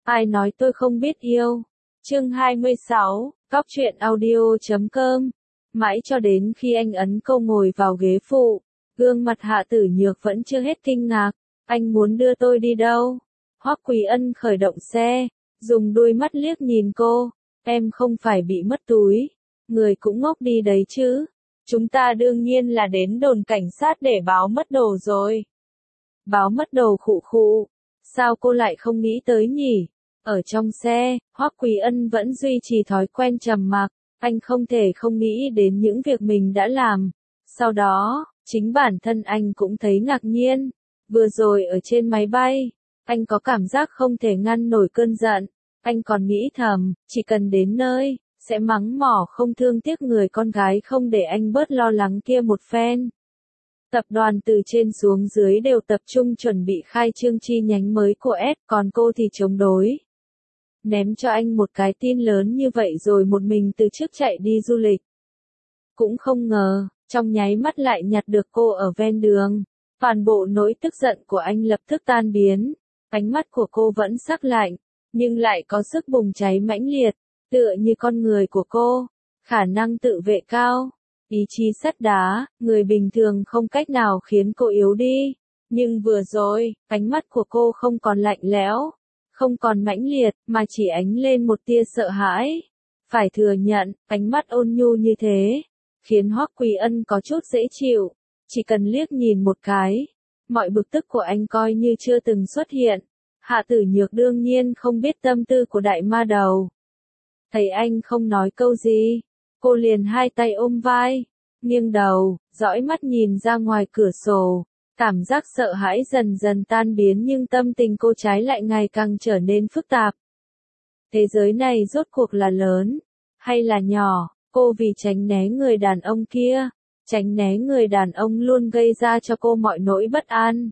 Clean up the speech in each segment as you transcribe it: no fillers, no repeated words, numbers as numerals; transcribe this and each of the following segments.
Ai nói tôi không biết yêu? Chương 26, Cóc truyện audio.com. Mãi cho đến khi anh ấn câu ngồi vào ghế phụ, gương mặt Hạ Tử Nhược vẫn chưa hết kinh ngạc. Anh muốn đưa tôi đi đâu? Hoắc Quý Ân khởi động xe, dùng đôi mắt liếc nhìn cô. Em không phải bị mất túi, người cũng ngốc đi đấy chứ. Chúng ta đương nhiên là đến đồn cảnh sát để báo mất đồ rồi. Báo mất đồ khụ khụ. Sao cô lại không nghĩ tới nhỉ? Ở trong xe, Hoắc Quý Ân vẫn duy trì thói quen trầm mặc, anh không thể không nghĩ đến những việc mình đã làm. Sau đó, chính bản thân anh cũng thấy ngạc nhiên. Vừa rồi ở trên máy bay, anh có cảm giác không thể ngăn nổi cơn giận. Anh còn nghĩ thầm, chỉ cần đến nơi, sẽ mắng mỏ không thương tiếc người con gái không để anh bớt lo lắng kia một phen. Tập đoàn từ trên xuống dưới đều tập trung chuẩn bị khai trương chi nhánh mới của S, còn cô thì chống đối. Ném cho anh một cái tin lớn như vậy rồi một mình từ trước chạy đi du lịch. Cũng không ngờ, trong nháy mắt lại nhặt được cô ở ven đường. Toàn bộ nỗi tức giận của anh lập tức tan biến. Ánh mắt của cô vẫn sắc lạnh, nhưng lại có sức bùng cháy mãnh liệt, tựa như con người của cô. Khả năng tự vệ cao, ý chí sắt đá, người bình thường không cách nào khiến cô yếu đi. Nhưng vừa rồi, ánh mắt của cô không còn lạnh lẽo, không còn mãnh liệt, mà chỉ ánh lên một tia sợ hãi. Phải thừa nhận, ánh mắt ôn nhu như thế, khiến Hoắc Quý Ân có chút dễ chịu. Chỉ cần liếc nhìn một cái, mọi bực tức của anh coi như chưa từng xuất hiện. Hạ Tử Nhược đương nhiên không biết tâm tư của đại ma đầu. Thấy anh không nói câu gì, cô liền hai tay ôm vai, nghiêng đầu, dõi mắt nhìn ra ngoài cửa sổ. Cảm giác sợ hãi dần dần tan biến nhưng tâm tình cô trái lại ngày càng trở nên phức tạp. Thế giới này rốt cuộc là lớn, hay là nhỏ? Cô vì tránh né người đàn ông kia, tránh né người đàn ông luôn gây ra cho cô mọi nỗi bất an,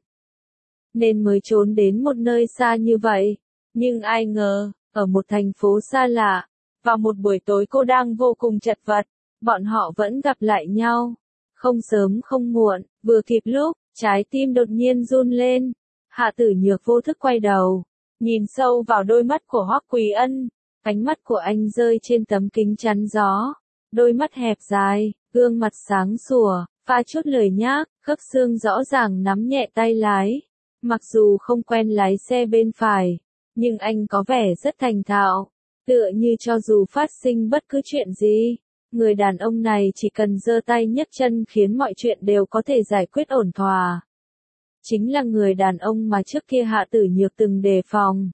nên mới trốn đến một nơi xa như vậy. Nhưng ai ngờ, ở một thành phố xa lạ, vào một buổi tối cô đang vô cùng chật vật, bọn họ vẫn gặp lại nhau. Không sớm không muộn, vừa kịp lúc, trái tim đột nhiên run lên. Hạ Tử Nhược vô thức quay đầu, nhìn sâu vào đôi mắt của Hoắc Quý Ân. Ánh mắt của anh rơi trên tấm kính chắn gió. Đôi mắt hẹp dài, gương mặt sáng sủa, pha chút lười nhác, khớp xương rõ ràng nắm nhẹ tay lái. Mặc dù không quen lái xe bên phải, nhưng anh có vẻ rất thành thạo, tựa như cho dù phát sinh bất cứ chuyện gì, người đàn ông này chỉ cần giơ tay nhấc chân khiến mọi chuyện đều có thể giải quyết ổn thỏa. Chính là người đàn ông mà trước kia Hạ Tử Nhược từng đề phòng.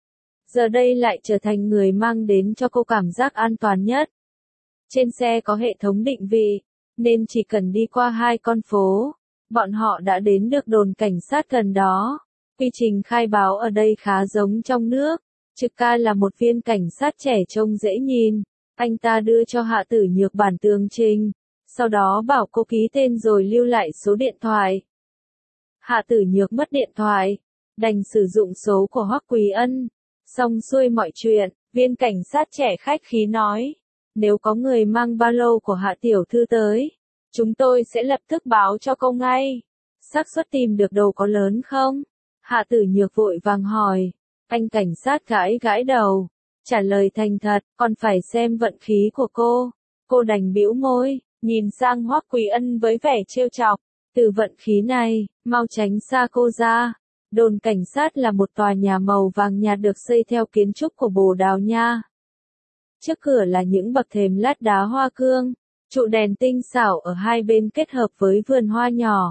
Giờ đây lại trở thành người mang đến cho cô cảm giác an toàn nhất. Trên xe có hệ thống định vị, nên chỉ cần đi qua 2 con phố, bọn họ đã đến được đồn cảnh sát gần đó. Quy trình khai báo ở đây khá giống trong nước. Trực ca là một viên cảnh sát trẻ trông dễ nhìn. Anh ta đưa cho Hạ Tử Nhược bản tường trình, sau đó bảo cô ký tên rồi lưu lại số điện thoại. Hạ Tử Nhược mất điện thoại, đành sử dụng số của Hoắc Quý Ân. Xong xuôi mọi chuyện, viên cảnh sát trẻ khách khí nói, nếu có người mang ba lô của Hạ tiểu thư tới, chúng tôi sẽ lập tức báo cho cô ngay. Xác suất tìm được đồ có lớn không? Hạ Tử Nhược vội vàng hỏi. Anh cảnh sát gãi gãi đầu, trả lời thành thật, còn phải xem vận khí của cô. Cô đành bĩu môi, nhìn sang Hoắc Quý Ân với vẻ trêu chọc. Từ vận khí này, mau tránh xa cô ra. Đồn cảnh sát là một tòa nhà màu vàng nhạt được xây theo kiến trúc của Bồ Đào Nha. Trước cửa là những bậc thềm lát đá hoa cương, trụ đèn tinh xảo ở hai bên kết hợp với vườn hoa nhỏ.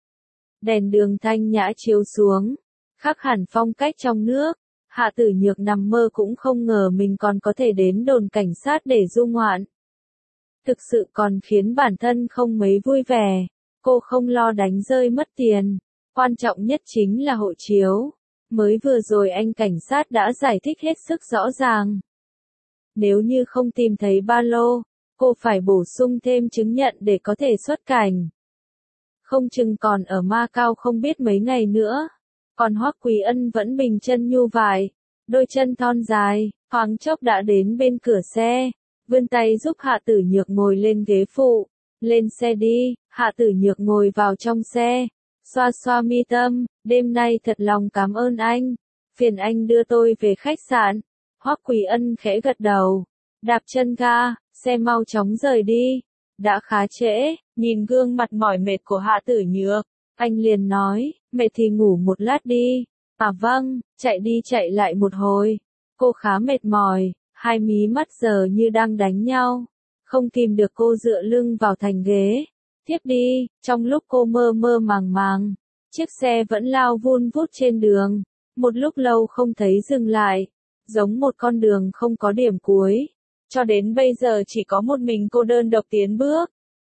Đèn đường thanh nhã chiếu xuống, khác hẳn phong cách trong nước. Hạ Tử Nhược nằm mơ cũng không ngờ mình còn có thể đến đồn cảnh sát để du ngoạn. Thực sự còn khiến bản thân không mấy vui vẻ. Cô không lo đánh rơi mất tiền. Quan trọng nhất chính là hộ chiếu. Mới vừa rồi anh cảnh sát đã giải thích hết sức rõ ràng. Nếu như không tìm thấy ba lô, cô phải bổ sung thêm chứng nhận để có thể xuất cảnh. Không chừng còn ở Macau không biết mấy ngày nữa. Còn Hoắc Quý Ân vẫn bình chân nhu vải, đôi chân thon dài, thoáng chốc đã đến bên cửa xe, vươn tay giúp Hạ Tử Nhược ngồi lên ghế phụ. Lên xe đi. Hạ Tử Nhược ngồi vào trong xe, xoa xoa mi tâm, đêm nay thật lòng cảm ơn anh. phiền anh đưa tôi về khách sạn. Hoắc Quỳ Ân khẽ gật đầu, đạp chân ga, xe mau chóng rời đi. Đã khá trễ, nhìn gương mặt mỏi mệt của Hạ Tử Nhược, anh liền nói, mệt thì ngủ một lát đi. À vâng, chạy đi chạy lại một hồi. Cô khá mệt mỏi, hai mí mắt giờ như đang đánh nhau. Không kìm được cô dựa lưng vào thành ghế. Thiếp đi, trong lúc cô mơ mơ màng màng, chiếc xe vẫn lao vun vút trên đường. Một lúc lâu không thấy dừng lại, giống một con đường không có điểm cuối. Cho đến bây giờ chỉ có một mình cô đơn độc tiến bước.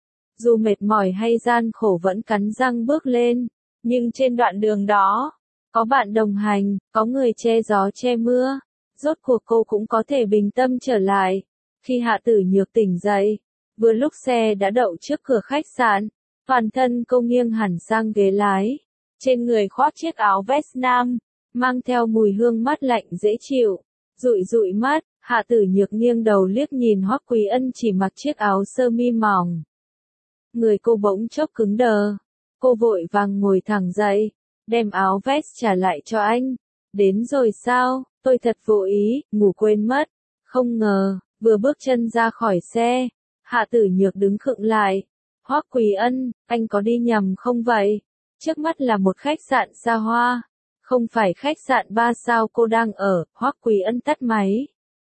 Dù mệt mỏi hay gian khổ vẫn cắn răng bước lên, nhưng trên đoạn đường đó, có bạn đồng hành, có người che gió che mưa, rốt cuộc cô cũng có thể bình tâm trở lại. Khi Hạ Tử Nhược tỉnh dậy, vừa lúc xe đã đậu trước cửa khách sạn, toàn thân cô nghiêng hẳn sang ghế lái, trên người khoác chiếc áo vest nam, mang theo mùi hương mát lạnh dễ chịu. Dụi dụi mắt, Hạ Tử Nhược nghiêng đầu liếc nhìn Hoắc Quý Ân chỉ mặc chiếc áo sơ mi mỏng. Người cô bỗng chốc cứng đờ, cô vội vàng ngồi thẳng dậy, đem áo vest trả lại cho anh. Đến rồi sao, tôi thật vô ý, ngủ quên mất. Không ngờ, vừa bước chân ra khỏi xe, Hạ Tử Nhược đứng khựng lại. Hoắc Quý Ân, anh có đi nhầm không vậy? Trước mắt là một khách sạn xa hoa. Không phải khách sạn 3 sao cô đang ở. Hoắc Quý Ân tắt máy.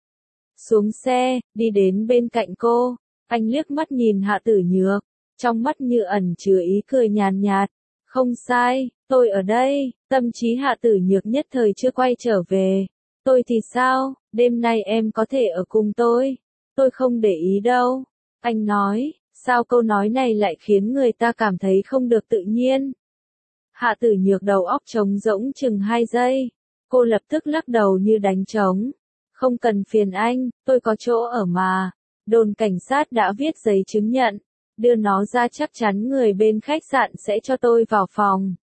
Xuống xe, đi đến bên cạnh cô. Anh liếc mắt nhìn Hạ Tử Nhược, trong mắt như ẩn chứa ý cười nhàn nhạt. Không sai, tôi ở đây. Tâm trí Hạ Tử Nhược nhất thời chưa quay trở về. Tôi thì sao, đêm nay em có thể ở cùng tôi. Tôi không để ý đâu. Anh nói, sao câu nói này lại khiến người ta cảm thấy không được tự nhiên. Hạ Tử Nhược đầu óc trống rỗng chừng 2 giây. Cô lập tức lắc đầu như đánh trống. Không cần phiền anh, tôi có chỗ ở mà. Đồn cảnh sát đã viết giấy chứng nhận. Đưa nó ra chắc chắn người bên khách sạn sẽ cho tôi vào phòng.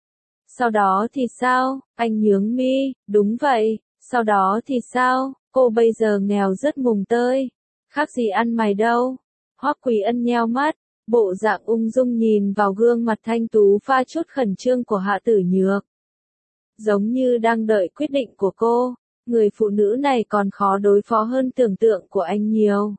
Sau đó thì sao? Anh nhướng mi, đúng vậy. Sau đó thì sao? Cô bây giờ nghèo rất mùng tơi. Khác gì ăn mày đâu. Hoắc Quý Ân nheo mắt, bộ dạng ung dung nhìn vào gương mặt thanh tú pha chút khẩn trương của Hạ Tử Nhược. Giống như đang đợi quyết định của cô, người phụ nữ này còn khó đối phó hơn tưởng tượng của anh nhiều.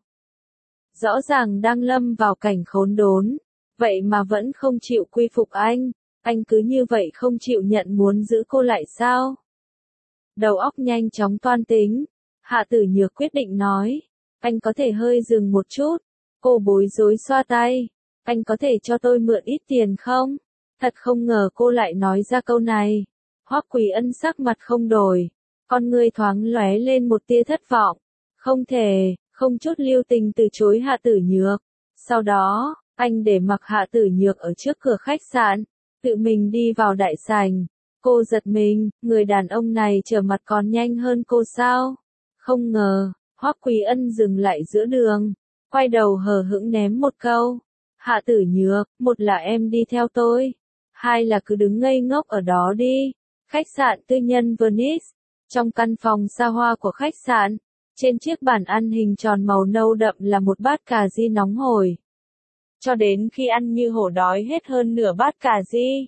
Rõ ràng đang lâm vào cảnh khốn đốn, vậy mà vẫn không chịu quy phục anh cứ như vậy không chịu nhận muốn giữ cô lại sao? Đầu óc nhanh chóng toan tính, Hạ Tử Nhược quyết định nói, anh có thể hơi dừng một chút. Cô bối rối xoa tay, anh có thể cho tôi mượn ít tiền không? Thật không ngờ cô lại nói ra câu này. Hoắc Quý Ân sắc mặt không đổi, con ngươi thoáng lóe lên một tia thất vọng. Không thể, không chút lưu tình từ chối Hạ Tử Nhược. Sau đó, anh để mặc Hạ Tử Nhược ở trước cửa khách sạn, tự mình đi vào đại sảnh. Cô giật mình, người đàn ông này trở mặt còn nhanh hơn cô sao? Không ngờ, Hoắc Quý Ân dừng lại giữa đường, quay đầu hờ hững ném một câu. Hạ Tử Nhược, một là em đi theo tôi, hai là cứ đứng ngây ngốc ở đó đi. Khách sạn tư nhân Venice. Trong căn phòng xa hoa của khách sạn, trên chiếc bàn ăn hình tròn màu nâu đậm là một bát cà ri nóng hổi. Cho đến khi ăn như hổ đói hết hơn nửa bát cà ri,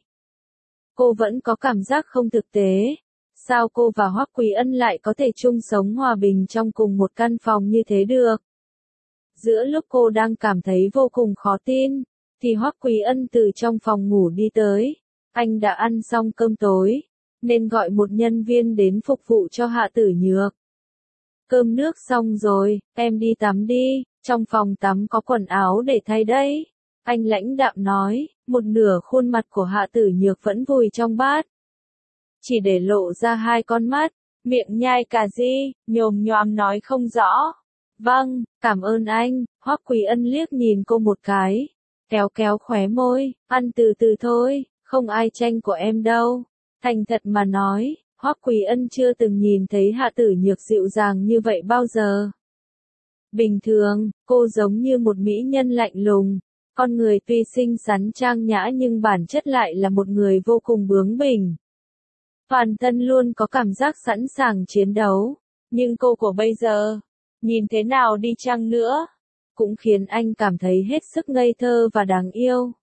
cô vẫn có cảm giác không thực tế. Sao cô và Hoắc Quý Ân lại có thể chung sống hòa bình trong cùng một căn phòng như thế được? Giữa lúc cô đang cảm thấy vô cùng khó tin, thì Hoắc Quý Ân từ trong phòng ngủ đi tới. Anh đã ăn xong cơm tối, nên gọi một nhân viên đến phục vụ cho Hạ Tử Nhược. Cơm nước xong rồi, em đi tắm đi, trong phòng tắm có quần áo để thay đấy. Anh lãnh đạm nói, một nửa khuôn mặt của Hạ Tử Nhược vẫn vùi trong bát. Chỉ để lộ ra hai con mắt, miệng nhai cà ri, nhồm nhoàm nói không rõ. Vâng, cảm ơn anh. Hoắc Quý Ân liếc nhìn cô một cái, kéo kéo khóe môi, ăn từ từ thôi, không ai tranh của em đâu. Thành thật mà nói, Hoắc Quý Ân chưa từng nhìn thấy Hạ Tử Nhược dịu dàng như vậy bao giờ. Bình thường, cô giống như một mỹ nhân lạnh lùng, con người tuy xinh xắn trang nhã nhưng bản chất lại là một người vô cùng bướng bỉnh. Toàn thân luôn có cảm giác sẵn sàng chiến đấu, nhưng cô của bây giờ, nhìn thế nào đi chăng nữa, cũng khiến anh cảm thấy hết sức ngây thơ và đáng yêu.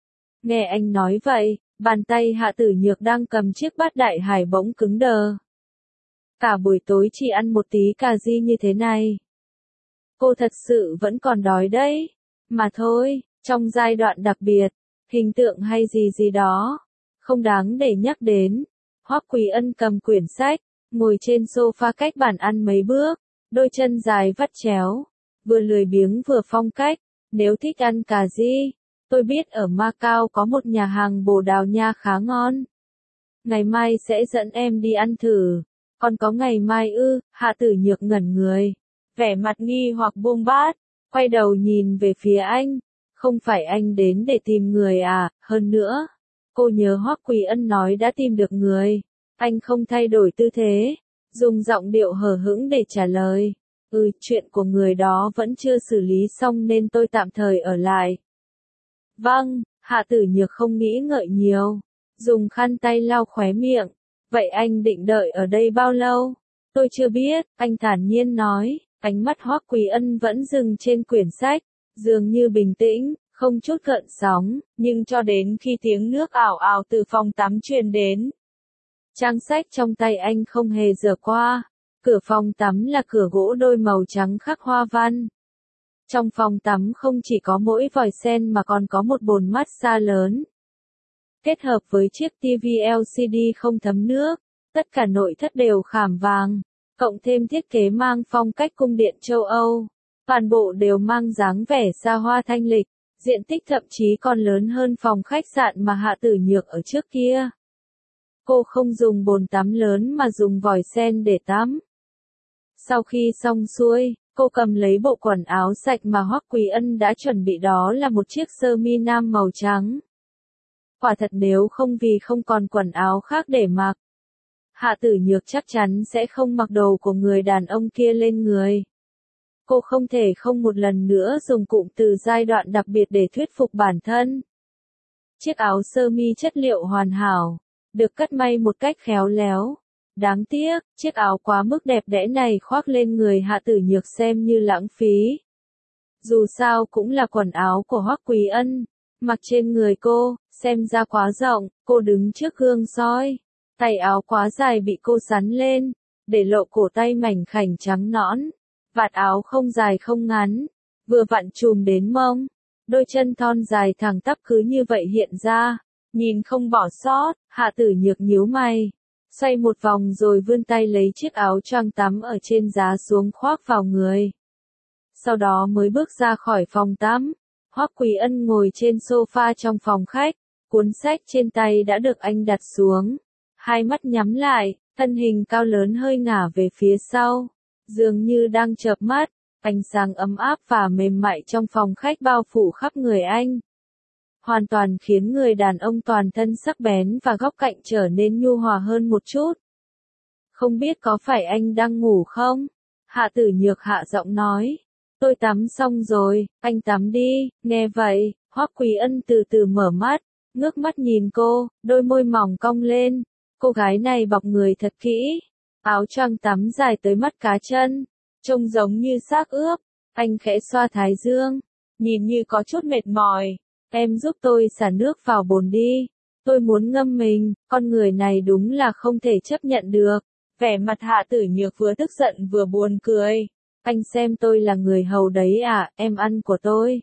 Nghe anh nói vậy, bàn tay Hạ Tử Nhược đang cầm chiếc bát đại hải bỗng cứng đờ. Cả buổi tối chỉ ăn một tí cà ri như thế này. Cô thật sự vẫn còn đói đấy. Mà thôi, trong giai đoạn đặc biệt, hình tượng hay gì gì đó, không đáng để nhắc đến. Hoắc Quý Ân cầm quyển sách, ngồi trên sofa cách bàn ăn mấy bước, đôi chân dài vắt chéo, vừa lười biếng vừa phong cách. Nếu thích ăn cà ri, tôi biết ở Macau có một nhà hàng Bồ Đào Nha khá ngon. Ngày mai sẽ dẫn em đi ăn thử. Còn có ngày mai ư? Hạ Tử Nhược ngẩn người, vẻ mặt nghi hoặc buông bát, quay đầu nhìn về phía anh. Không phải anh đến để tìm người à? Hơn nữa, cô nhớ Hoắc Quý Ân nói đã tìm được người. Anh không thay đổi tư thế, dùng giọng điệu hờ hững để trả lời. Chuyện của người đó vẫn chưa xử lý xong nên tôi tạm thời ở lại. Vâng, Hạ Tử Nhược không nghĩ ngợi nhiều, dùng khăn tay lau khóe miệng. Vậy anh định đợi ở đây bao lâu? Tôi chưa biết, anh thản nhiên nói. Ánh mắt Hoắc Quý Ân vẫn dừng trên quyển sách, dường như bình tĩnh, không chút gợn sóng, nhưng cho đến khi tiếng nước ảo ảo từ phòng tắm truyền đến, trang sách trong tay anh không hề dở qua. Cửa phòng tắm là cửa gỗ đôi màu trắng khắc hoa văn. Trong phòng tắm không chỉ có mỗi vòi sen mà còn có một bồn massage lớn. Kết hợp với chiếc TV LCD không thấm nước, tất cả nội thất đều khảm vàng, cộng thêm thiết kế mang phong cách cung điện châu Âu. Toàn bộ đều mang dáng vẻ xa hoa thanh lịch, diện tích thậm chí còn lớn hơn phòng khách sạn mà Hạ Tử Nhược ở trước kia. Cô không dùng bồn tắm lớn mà dùng vòi sen để tắm. Sau khi xong xuôi, cô cầm lấy bộ quần áo sạch mà Hoắc Quý Ân đã chuẩn bị, đó là một chiếc sơ mi nam màu trắng. Quả thật nếu không vì không còn quần áo khác để mặc, Hạ Tử Nhược chắc chắn sẽ không mặc đồ của người đàn ông kia lên người. Cô không thể không một lần nữa dùng cụm từ giai đoạn đặc biệt để thuyết phục bản thân. Chiếc áo sơ mi chất liệu hoàn hảo, được cắt may một cách khéo léo. Đáng tiếc, chiếc áo quá mức đẹp đẽ này khoác lên người Hạ Tử Nhược xem như lãng phí. Dù sao cũng là quần áo của Hoắc Quý Ân, mặc trên người cô, xem ra quá rộng. Cô đứng trước gương soi, tay áo quá dài bị cô xắn lên, để lộ cổ tay mảnh khảnh trắng nõn. Vạt áo không dài không ngắn, vừa vặn chùm đến mông. Đôi chân thon dài thẳng tắp cứ như vậy hiện ra, nhìn không bỏ sót. Hạ Tử Nhược nhíu mày, xoay một vòng rồi vươn tay lấy chiếc áo choàng tắm ở trên giá xuống khoác vào người. Sau đó mới bước ra khỏi phòng tắm. Hoắc Quý Ân ngồi trên sofa trong phòng khách, cuốn sách trên tay đã được anh đặt xuống. Hai mắt nhắm lại, thân hình cao lớn hơi ngả về phía sau, dường như đang chợp mắt. Ánh sáng ấm áp và mềm mại trong phòng khách bao phủ khắp người anh, hoàn toàn khiến người đàn ông toàn thân sắc bén và góc cạnh trở nên nhu hòa hơn một chút. Không biết có phải anh đang ngủ không? Hạ Tử Nhược hạ giọng nói. Tôi tắm xong rồi, anh tắm đi. Nghe vậy, Hoắc Quý Ân từ từ mở mắt, ngước mắt nhìn cô, đôi môi mỏng cong lên. Cô gái này bọc người thật kỹ, áo choàng tắm dài tới mắt cá chân, trông giống như xác ướp. Anh khẽ xoa thái dương, nhìn như có chút mệt mỏi. Em giúp tôi xả nước vào bồn đi. Tôi muốn ngâm mình. Con người này đúng là không thể chấp nhận được. Vẻ mặt Hạ Tử Nhược vừa tức giận vừa buồn cười. Anh xem tôi là người hầu đấy à? Em ăn của tôi,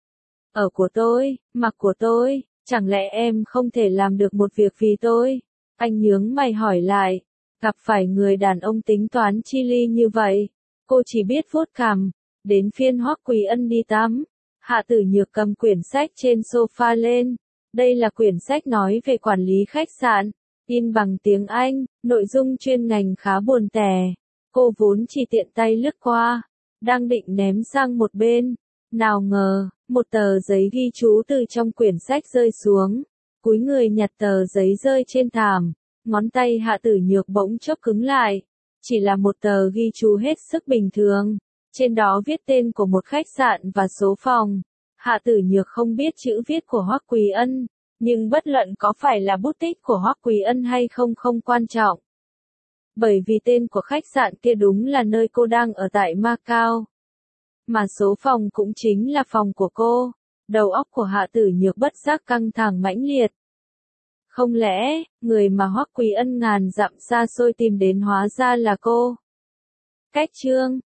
ở của tôi, mặc của tôi. Chẳng lẽ em không thể làm được một việc vì tôi? Anh nhướng mày hỏi lại. Gặp phải người đàn ông tính toán chi ly như vậy, cô chỉ biết vuốt cằm. Đến phiên Hoắc Quý Ân đi tắm. Hạ Tử Nhược cầm quyển sách trên sofa lên. Đây là quyển sách nói về quản lý khách sạn, in bằng tiếng Anh, nội dung chuyên ngành khá buồn tẻ. Cô vốn chỉ tiện tay lướt qua, đang định ném sang một bên. Nào ngờ, một tờ giấy ghi chú từ trong quyển sách rơi xuống. Cúi người nhặt tờ giấy rơi trên thảm, ngón tay Hạ Tử Nhược bỗng chốc cứng lại. Chỉ là một tờ ghi chú hết sức bình thường. Trên đó viết tên của một khách sạn và số phòng. Hạ Tử Nhược không biết chữ viết của Hoắc Quý Ân, nhưng bất luận có phải là bút tích của Hoắc Quý Ân hay không không quan trọng. Bởi vì tên của khách sạn kia đúng là nơi cô đang ở tại Macau. Mà số phòng cũng chính là phòng của cô. Đầu óc của Hạ Tử Nhược bất giác căng thẳng mãnh liệt. Không lẽ, người mà Hoắc Quý Ân ngàn dặm xa xôi tìm đến hóa ra là cô? Cách chương